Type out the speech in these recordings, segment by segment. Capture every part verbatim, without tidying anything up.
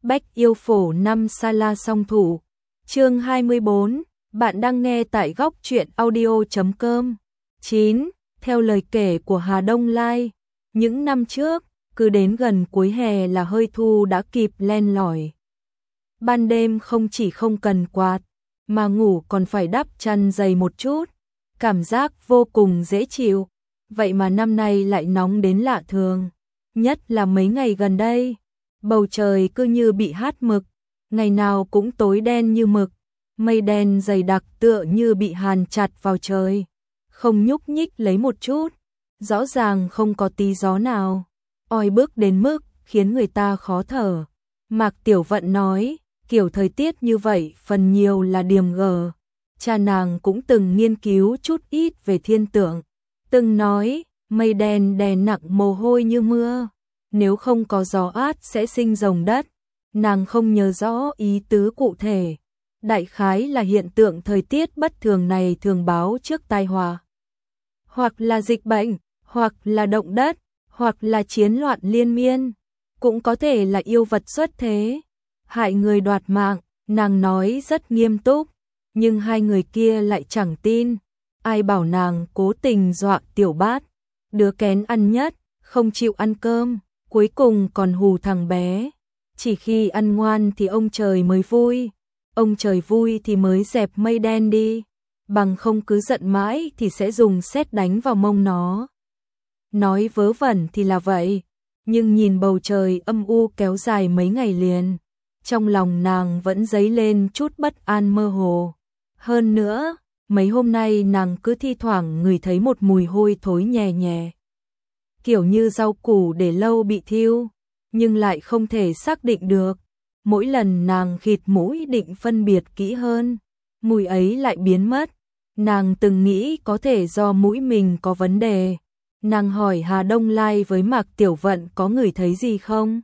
Bách yêu phổ năm sa la song thủ. Chương hai mươi bốn, bạn đang nghe tại góc truyện audio chấm com. chín. Theo lời kể của Hà Đông Lai, những năm trước, cứ đến gần cuối hè là hơi thu đã kịp len lỏi. Ban đêm không chỉ không cần quạt, mà ngủ còn phải đắp chăn dày một chút, cảm giác vô cùng dễ chịu. Vậy mà năm nay lại nóng đến lạ thường, nhất là mấy ngày gần đây. Bầu trời cứ như bị hát mực, ngày nào cũng tối đen như mực, mây đen dày đặc tựa như bị hàn chặt vào trời, không nhúc nhích lấy một chút, rõ ràng không có tí gió nào, oi bức đến mức khiến người ta khó thở. Mạc Tiểu Vận nói, kiểu thời tiết như vậy phần nhiều là điềm gờ, cha nàng cũng từng nghiên cứu chút ít về thiên tượng, từng nói, mây đen đè nặng mồ hôi như mưa. Nếu không có gió át sẽ sinh rồng đất, nàng không nhớ rõ ý tứ cụ thể. Đại khái là hiện tượng thời tiết bất thường này thường báo trước tai họa. Hoặc là dịch bệnh, hoặc là động đất, hoặc là chiến loạn liên miên. Cũng có thể là yêu vật xuất thế, hại người đoạt mạng, nàng nói rất nghiêm túc. Nhưng hai người kia lại chẳng tin. Ai bảo nàng cố tình dọa Tiểu Bát, đứa kén ăn nhất, không chịu ăn cơm. Cuối cùng còn hù thằng bé, chỉ khi ăn ngoan thì ông trời mới vui, ông trời vui thì mới dẹp mây đen đi, bằng không cứ giận mãi thì sẽ dùng sét đánh vào mông nó. Nói vớ vẩn thì là vậy, nhưng nhìn bầu trời âm u kéo dài mấy ngày liền, trong lòng nàng vẫn dấy lên chút bất an mơ hồ. Hơn nữa, mấy hôm nay nàng cứ thi thoảng ngửi thấy một mùi hôi thối nhè nhẹ. Kiểu như rau củ để lâu bị thiêu, nhưng lại không thể xác định được. Mỗi lần nàng khịt mũi định phân biệt kỹ hơn, mùi ấy lại biến mất. Nàng từng nghĩ có thể do mũi mình có vấn đề. Nàng hỏi Hà Đông Lai với Mạc Tiểu Vận có ngửi thấy gì không?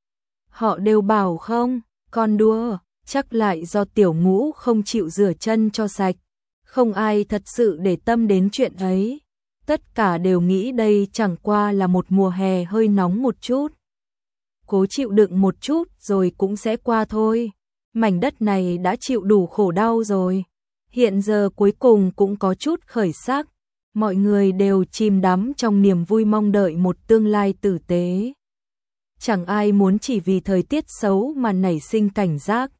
Họ đều bảo không, con đùa, chắc lại do Tiểu Ngũ không chịu rửa chân cho sạch. Không ai thật sự để tâm đến chuyện ấy. Tất cả đều nghĩ đây chẳng qua là một mùa hè hơi nóng một chút. Cố chịu đựng một chút rồi cũng sẽ qua thôi. Mảnh đất này đã chịu đủ khổ đau rồi. Hiện giờ cuối cùng cũng có chút khởi sắc. Mọi người đều chìm đắm trong niềm vui mong đợi một tương lai tử tế. Chẳng ai muốn chỉ vì thời tiết xấu mà nảy sinh cảnh giác.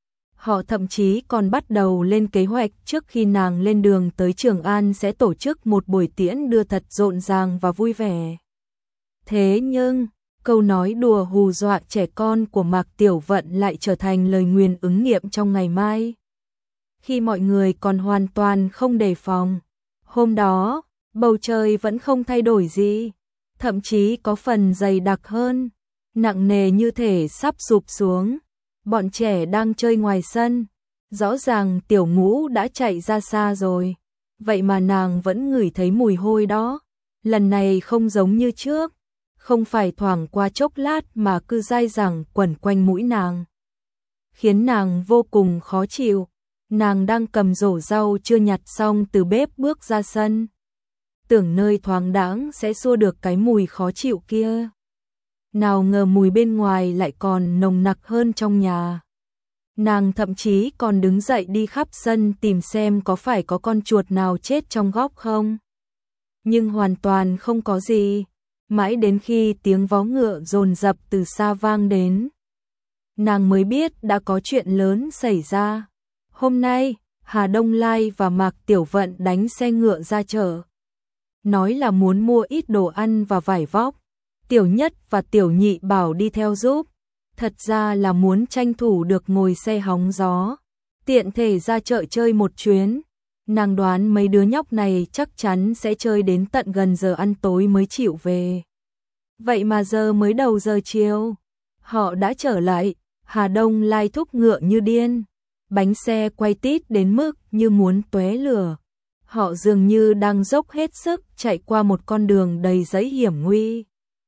Họ thậm chí còn bắt đầu lên kế hoạch trước khi nàng lên đường tới Trường An sẽ tổ chức một buổi tiễn đưa thật rộn ràng và vui vẻ. Thế nhưng, câu nói đùa hù dọa trẻ con của Mạc Tiểu Vận lại trở thành lời nguyền ứng nghiệm trong ngày mai. Khi mọi người còn hoàn toàn không đề phòng, hôm đó, bầu trời vẫn không thay đổi gì, thậm chí có phần dày đặc hơn, nặng nề như thể sắp sụp xuống. Bọn trẻ đang chơi ngoài sân, rõ ràng Tiểu Ngũ đã chạy ra xa rồi, vậy mà nàng vẫn ngửi thấy mùi hôi đó. Lần này không giống như trước, không phải thoảng qua chốc lát mà cứ dai dẳng quẩn quanh mũi nàng, khiến nàng vô cùng khó chịu. Nàng đang cầm rổ rau chưa nhặt xong từ bếp bước ra sân, tưởng nơi thoáng đãng sẽ xua được cái mùi khó chịu kia. Nào ngờ mùi bên ngoài lại còn nồng nặc hơn trong nhà. Nàng thậm chí còn đứng dậy đi khắp sân tìm xem có phải có con chuột nào chết trong góc không. Nhưng hoàn toàn không có gì. Mãi đến khi tiếng vó ngựa dồn dập từ xa vang đến, nàng mới biết đã có chuyện lớn xảy ra. Hôm nay, Hà Đông Lai và Mạc Tiểu Vận đánh xe ngựa ra chợ. Nói là muốn mua ít đồ ăn và vải vóc. Tiểu Nhất và Tiểu Nhị bảo đi theo giúp, thật ra là muốn tranh thủ được ngồi xe hóng gió, tiện thể ra chợ chơi một chuyến. Nàng đoán mấy đứa nhóc này chắc chắn sẽ chơi đến tận gần giờ ăn tối mới chịu về. Vậy mà giờ mới đầu giờ chiều, họ đã trở lại. Hà Đông Lai thúc ngựa như điên, bánh xe quay tít đến mức như muốn tóe lửa. Họ dường như đang dốc hết sức chạy qua một con đường đầy dãy hiểm nguy.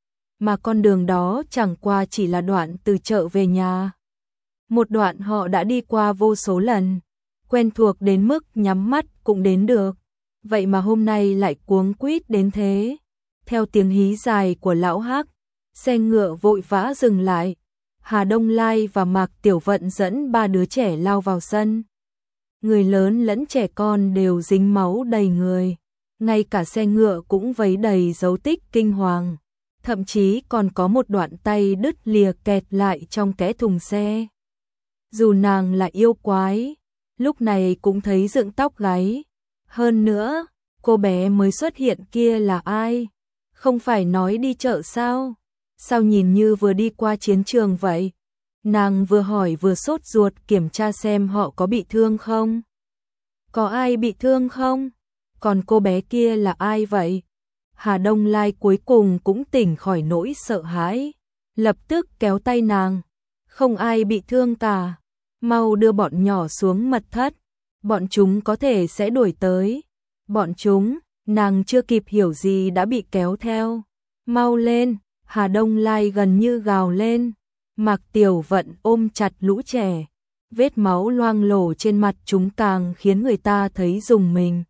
Mà con đường đó chẳng qua chỉ là đoạn từ chợ về nhà. Một đoạn họ đã đi qua vô số lần, quen thuộc đến mức nhắm mắt cũng đến được. Vậy mà hôm nay lại cuống quýt đến thế. Theo tiếng hí dài của lão Hắc, xe ngựa vội vã dừng lại. Hà Đông Lai và Mạc Tiểu Vận dẫn ba đứa trẻ lao vào sân. Người lớn lẫn trẻ con đều dính máu đầy người, ngay cả xe ngựa cũng vấy đầy dấu tích kinh hoàng, thậm chí còn có một đoạn tay đứt lìa kẹt lại trong kẽ thùng xe. Dù nàng là yêu quái, lúc này cũng thấy dựng tóc gáy. Hơn nữa, cô bé mới xuất hiện kia là ai? Không phải nói đi chợ sao? Sao nhìn như vừa đi qua chiến trường vậy? Nàng vừa hỏi vừa sốt ruột kiểm tra xem họ có bị thương không? Có ai bị thương không? Còn cô bé kia là ai vậy? Hà Đông Lai cuối cùng cũng tỉnh khỏi nỗi sợ hãi, lập tức kéo tay nàng. Không ai bị thương cả, mau đưa bọn nhỏ xuống mật thất, bọn chúng có thể sẽ đuổi tới. Bọn chúng, nàng chưa kịp hiểu gì đã bị kéo theo. Mau lên, Hà Đông Lai gần như gào lên. Mạc Tiểu Vận ôm chặt lũ trẻ, vết máu loang lổ trên mặt chúng càng khiến người ta thấy rùng mình.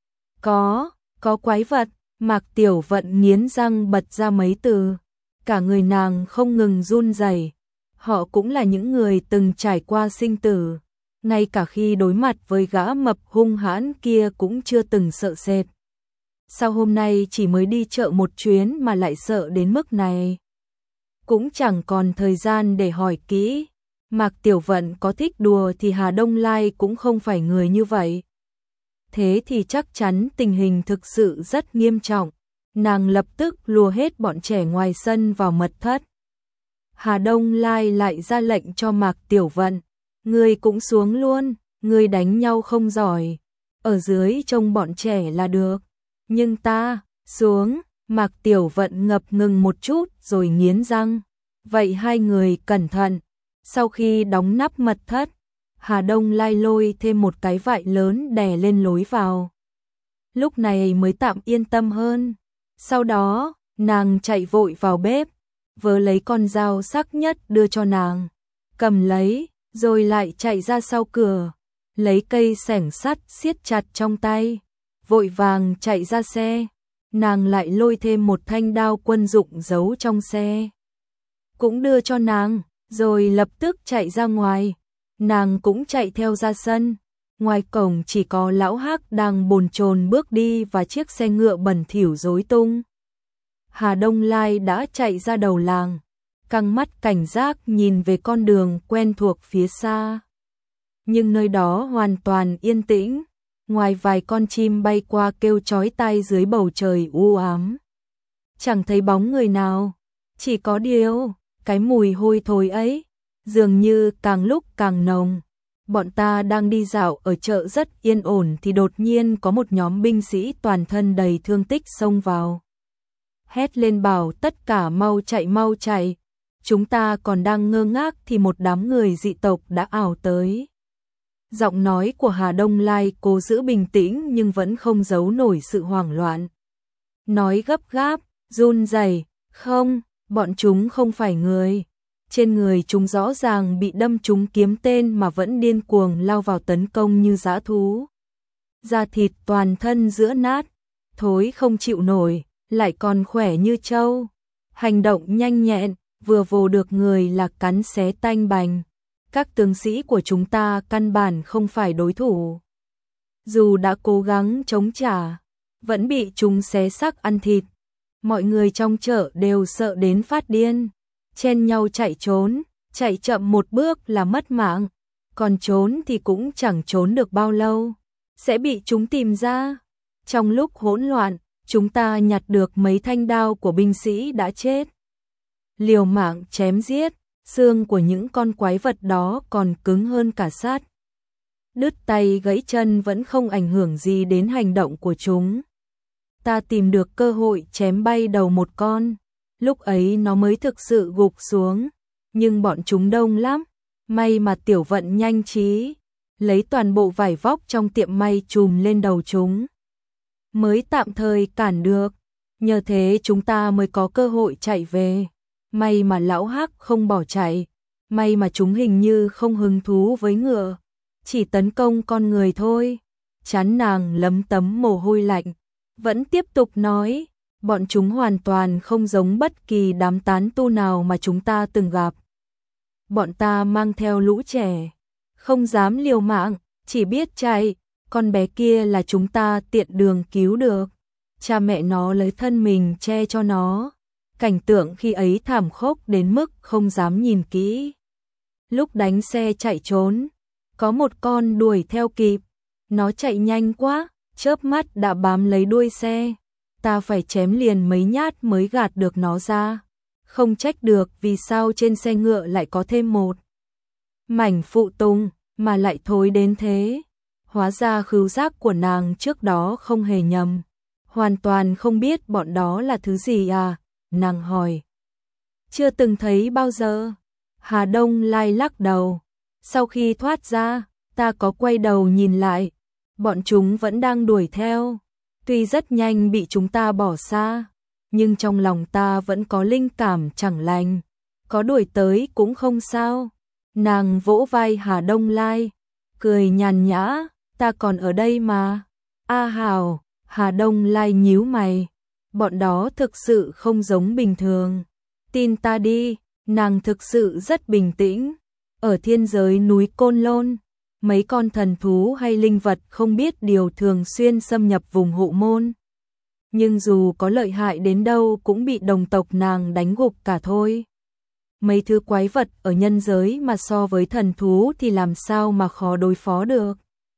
Có, có quái vật, Mạc Tiểu Vận nghiến răng bật ra mấy từ, cả người nàng không ngừng run rẩy. Họ cũng là những người từng trải qua sinh tử, ngay cả khi đối mặt với gã mập hung hãn kia cũng chưa từng sợ sệt. Sao hôm nay chỉ mới đi chợ một chuyến mà lại sợ đến mức này? Cũng chẳng còn thời gian để hỏi kỹ. Mạc Tiểu Vận có thích đùa thì Hà Đông Lai cũng không phải người như vậy. Thế thì chắc chắn tình hình thực sự rất nghiêm trọng. Nàng lập tức lùa hết bọn trẻ ngoài sân vào mật thất. Hà Đông Lai lại ra lệnh cho Mạc Tiểu Vận. Ngươi cũng xuống luôn, ngươi đánh nhau không giỏi. Ở dưới trông bọn trẻ là được. Nhưng ta, xuống, Mạc Tiểu Vận ngập ngừng một chút rồi nghiến răng. Vậy hai người cẩn thận. Sau khi đóng nắp mật thất, Hà Đông Lai lôi thêm một cái vại lớn đè lên lối vào. Lúc này mới tạm yên tâm hơn. Sau đó, nàng chạy vội vào bếp, vớ lấy con dao sắc nhất đưa cho nàng. Cầm lấy, rồi lại chạy ra sau cửa, lấy cây xẻng sắt siết chặt trong tay, vội vàng chạy ra xe. Nàng lại lôi thêm một thanh đao quân dụng giấu trong xe, cũng đưa cho nàng, rồi lập tức chạy ra ngoài. Nàng cũng chạy theo ra sân. Ngoài cổng chỉ có lão Hắc đang bồn chồn bước đi và chiếc xe ngựa bẩn thỉu rối tung. Hà Đông Lai đã chạy ra đầu làng, căng mắt cảnh giác nhìn về con đường quen thuộc phía xa. Nhưng nơi đó hoàn toàn yên tĩnh, ngoài vài con chim bay qua kêu chói tai dưới bầu trời u ám. Chẳng thấy bóng người nào, chỉ có điều, cái mùi hôi thối ấy, dường như càng lúc càng nồng. Bọn ta đang đi dạo ở chợ rất yên ổn thì đột nhiên có một nhóm binh sĩ toàn thân đầy thương tích xông vào. Hét lên bảo tất cả mau chạy mau chạy. Chúng ta còn đang ngơ ngác thì một đám người dị tộc đã ảo tới. Giọng nói của Hà Đông Lai cố giữ bình tĩnh nhưng vẫn không giấu nổi sự hoảng loạn. Nói gấp gáp, run rẩy, không, bọn chúng không phải người. Trên người chúng rõ ràng bị đâm trúng kiếm tên mà vẫn điên cuồng lao vào tấn công như dã thú. Da thịt toàn thân giữa nát, thối không chịu nổi, lại còn khỏe như trâu. Hành động nhanh nhẹn, vừa vồ được người là cắn xé tanh bành. Các tướng sĩ của chúng ta căn bản không phải đối thủ. Dù đã cố gắng chống trả, vẫn bị chúng xé xác ăn thịt. Mọi người trong chợ đều sợ đến phát điên, chen nhau chạy trốn, chạy chậm một bước là mất mạng, còn trốn thì cũng chẳng trốn được bao lâu, sẽ bị chúng tìm ra. Trong lúc hỗn loạn, chúng ta nhặt được mấy thanh đao của binh sĩ đã chết. Liều mạng chém giết, xương của những con quái vật đó còn cứng hơn cả sắt. Đứt tay gãy chân vẫn không ảnh hưởng gì đến hành động của chúng. Ta tìm được cơ hội chém bay đầu một con, lúc ấy nó mới thực sự gục xuống, nhưng bọn chúng đông lắm, may mà Tiểu Vận nhanh trí, lấy toàn bộ vải vóc trong tiệm may chùm lên đầu chúng, mới tạm thời cản được, nhờ thế chúng ta mới có cơ hội chạy về. May mà lão Hắc không bỏ chạy, may mà chúng hình như không hứng thú với ngựa, chỉ tấn công con người thôi. Trán nàng lấm tấm mồ hôi lạnh, vẫn tiếp tục nói, bọn chúng hoàn toàn không giống bất kỳ đám tán tu nào mà chúng ta từng gặp. bọn ta mang theo lũ trẻ, không dám liều mạng, chỉ biết chạy, con bé kia là chúng ta tiện đường cứu được. Cha mẹ nó lấy thân mình che cho nó. Cảnh tượng khi ấy thảm khốc đến mức không dám nhìn kỹ. Lúc đánh xe chạy trốn, có một con đuổi theo kịp, nó chạy nhanh quá, chớp mắt đã bám lấy đuôi xe, ta phải chém liền mấy nhát mới gạt được nó ra. Không trách được vì sao trên xe ngựa lại có thêm một mảnh phụ tùng mà lại thối đến thế. Hóa ra khứu giác của nàng trước đó không hề nhầm, hoàn toàn không biết bọn đó là thứ gì à, nàng hỏi. Chưa từng thấy bao giờ. Hà Đông Lai lắc đầu. Sau khi thoát ra, ta có quay đầu nhìn lại, bọn chúng vẫn đang đuổi theo. Tuy rất nhanh bị chúng ta bỏ xa, nhưng trong lòng ta vẫn có linh cảm chẳng lành. Có đuổi tới cũng không sao. Nàng vỗ vai Hà Đông Lai, cười nhàn nhã, ta còn ở đây mà. A Hảo, Hà Đông Lai nhíu mày, bọn đó thực sự không giống bình thường. Tin ta đi, nàng thực sự rất bình tĩnh. Ở thiên giới núi Côn Lôn, mấy con thần thú hay linh vật không biết điều thường xuyên xâm nhập vùng hộ môn. Nhưng dù có lợi hại đến đâu cũng bị đồng tộc nàng đánh gục cả thôi. Mấy thứ quái vật ở nhân giới mà so với thần thú thì làm sao mà khó đối phó được.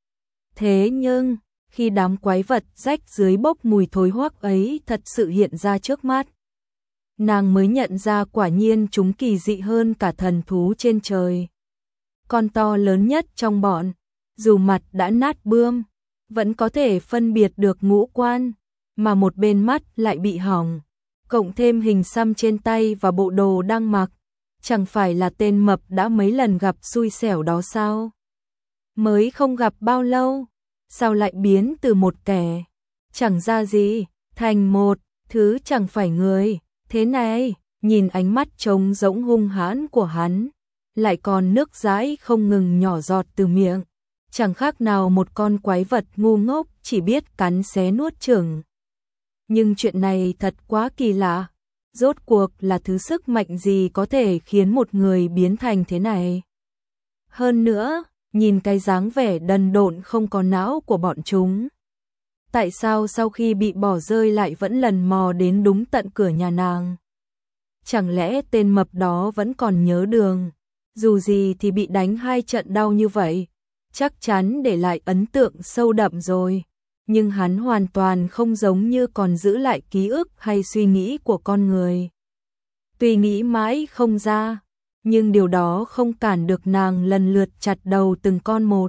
Thế nhưng, khi đám quái vật rách dưới bốc mùi thối hoắc ấy thật sự hiện ra trước mắt, nàng mới nhận ra quả nhiên chúng kỳ dị hơn cả thần thú trên trời. Con to lớn nhất trong bọn, dù mặt đã nát bươm, vẫn có thể phân biệt được ngũ quan, mà một bên mắt lại bị hỏng, cộng thêm hình xăm trên tay và bộ đồ đang mặc, chẳng phải là tên mập đã mấy lần gặp xui xẻo đó sao? Mới không gặp bao lâu, sao lại biến từ một kẻ chẳng ra gì thành một thứ chẳng phải người thế này? Nhìn ánh mắt trống rỗng hung hãn của hắn, lại còn nước dãi không ngừng nhỏ giọt từ miệng, chẳng khác nào một con quái vật ngu ngốc chỉ biết cắn xé nuốt chửng. Nhưng chuyện này thật quá kỳ lạ, rốt cuộc là thứ sức mạnh gì có thể khiến một người biến thành thế này? Hơn nữa, nhìn cái dáng vẻ đần độn không có não của bọn chúng, tại sao sau khi bị bỏ rơi lại vẫn lần mò đến đúng tận cửa nhà nàng? Chẳng lẽ tên mập đó vẫn còn nhớ đường? Dù gì thì bị đánh hai trận đau như vậy, chắc chắn để lại ấn tượng sâu đậm rồi. Nhưng hắn hoàn toàn không giống như còn giữ lại ký ức hay suy nghĩ của con người. Tuy nghĩ mãi không ra, nhưng điều đó không cản được nàng lần lượt chặt đầu từng con một.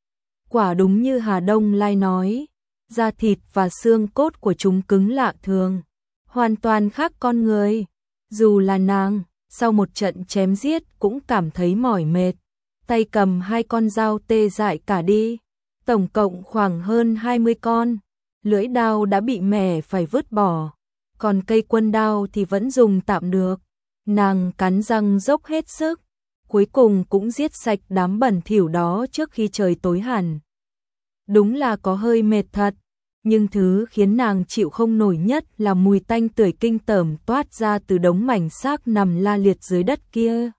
Quả đúng như Hà Đông Lai nói, da thịt và xương cốt của chúng cứng lạ thường, hoàn toàn khác con người. Dù là nàng, sau một trận chém giết cũng cảm thấy mỏi mệt, tay cầm hai con dao tê dại cả đi, tổng cộng khoảng hơn hai mươi con. Lưỡi đao đã bị mẻ phải vứt bỏ, còn cây quân đao thì vẫn dùng tạm được. Nàng cắn răng dốc hết sức, cuối cùng cũng giết sạch đám bẩn thỉu đó trước khi trời tối hẳn. Đúng là có hơi mệt thật, nhưng thứ khiến nàng chịu không nổi nhất là mùi tanh tưởi kinh tởm toát ra từ đống mảnh xác nằm la liệt dưới đất kia.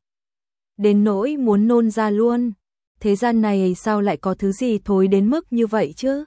Đến nỗi muốn nôn ra luôn, thế gian này sao lại có thứ gì thối đến mức như vậy chứ?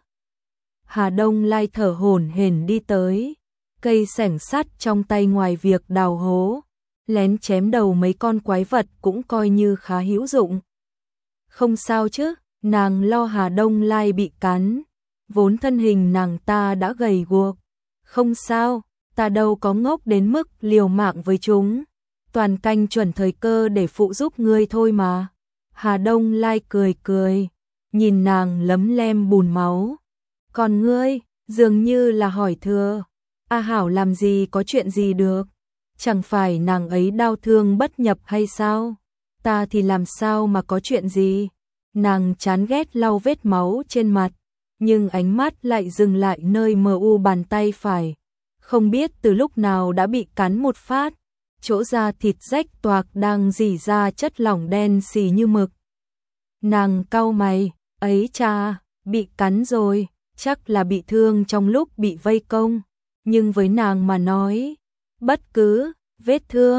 Hà Đông Lai thở hổn hển đi tới, cây xẻng sắt trong tay ngoài việc đào hố, lén chém đầu mấy con quái vật cũng coi như khá hữu dụng. Không sao chứ, nàng lo Hà Đông Lai bị cắn, vốn thân hình nàng ta đã gầy guộc. Không sao, ta đâu có ngốc đến mức liều mạng với chúng, toàn canh chuẩn thời cơ để phụ giúp ngươi thôi mà. Hà Đông Lai cười cười, nhìn nàng lấm lem bùn máu. Còn ngươi, dường như là hỏi thừa. A Hảo làm gì có chuyện gì được, chẳng phải nàng ấy đau thương bất nhập hay sao? Ta thì làm sao mà có chuyện gì? Nàng chán ghét lau vết máu trên mặt, nhưng ánh mắt lại dừng lại nơi mờ u bàn tay phải. Không biết từ lúc nào đã bị cắn một phát, chỗ da thịt rách toạc đang rỉ ra chất lỏng đen xì như mực. Nàng cau mày, ấy cha, bị cắn rồi, chắc là bị thương trong lúc bị vây công. Nhưng với nàng mà nói, bất cứ vết thương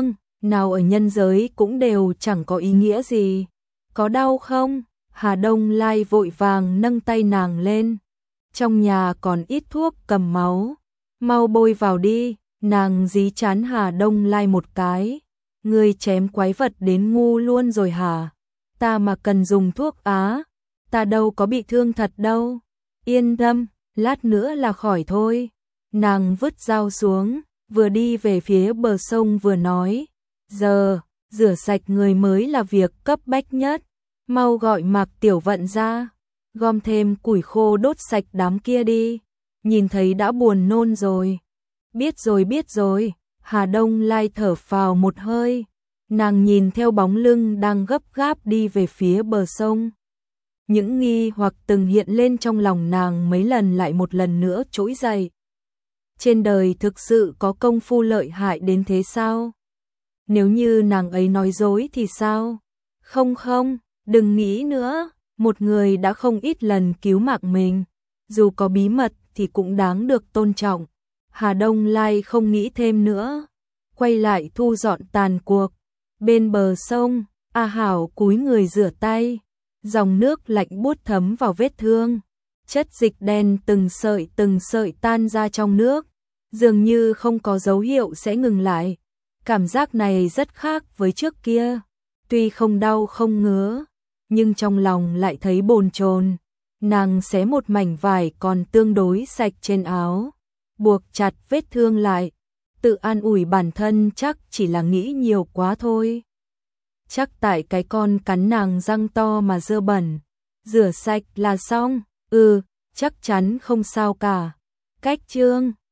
nào ở nhân giới cũng đều chẳng có ý nghĩa gì. Có đau không? Hà Đông Lai vội vàng nâng tay nàng lên. Trong nhà còn ít thuốc cầm máu, mau bôi vào đi. Nàng dí chán Hà Đông Lai một cái. Ngươi chém quái vật đến ngu luôn rồi hả? Ta mà cần dùng thuốc á, ta đâu có bị thương thật đâu. Yên tâm, lát nữa là khỏi thôi. Nàng vứt dao xuống, vừa đi về phía bờ sông vừa nói. Giờ, rửa sạch người mới là việc cấp bách nhất. Mau gọi Mạc Tiểu Vận ra, gom thêm củi khô đốt sạch đám kia đi. Nhìn thấy đã buồn nôn rồi. Biết rồi biết rồi. Hà Đông Lai thở phào một hơi. Nàng nhìn theo bóng lưng đang gấp gáp đi về phía bờ sông. Những nghi hoặc từng hiện lên trong lòng nàng mấy lần lại một lần nữa trỗi dậy. Trên đời thực sự có công phu lợi hại đến thế sao? Nếu như nàng ấy nói dối thì sao? Không không, đừng nghĩ nữa. Một người đã không ít lần cứu mạng mình, dù có bí mật thì cũng đáng được tôn trọng. Hà Đông Lai không nghĩ thêm nữa, quay lại thu dọn tàn cuộc. Bên bờ sông, A Hảo cúi người rửa tay, dòng nước lạnh buốt thấm vào vết thương. Chất dịch đen từng sợi từng sợi tan ra trong nước, dường như không có dấu hiệu sẽ ngừng lại. Cảm giác này rất khác với trước kia, tuy không đau không ngứa, nhưng trong lòng lại thấy bồn chồn. Nàng xé một mảnh vải còn tương đối sạch trên áo, buộc chặt vết thương lại, tự an ủi bản thân chắc chỉ là nghĩ nhiều quá thôi. Chắc tại cái con cắn nàng răng to mà dơ bẩn, rửa sạch là xong. Ừ, chắc chắn không sao cả. Cách chương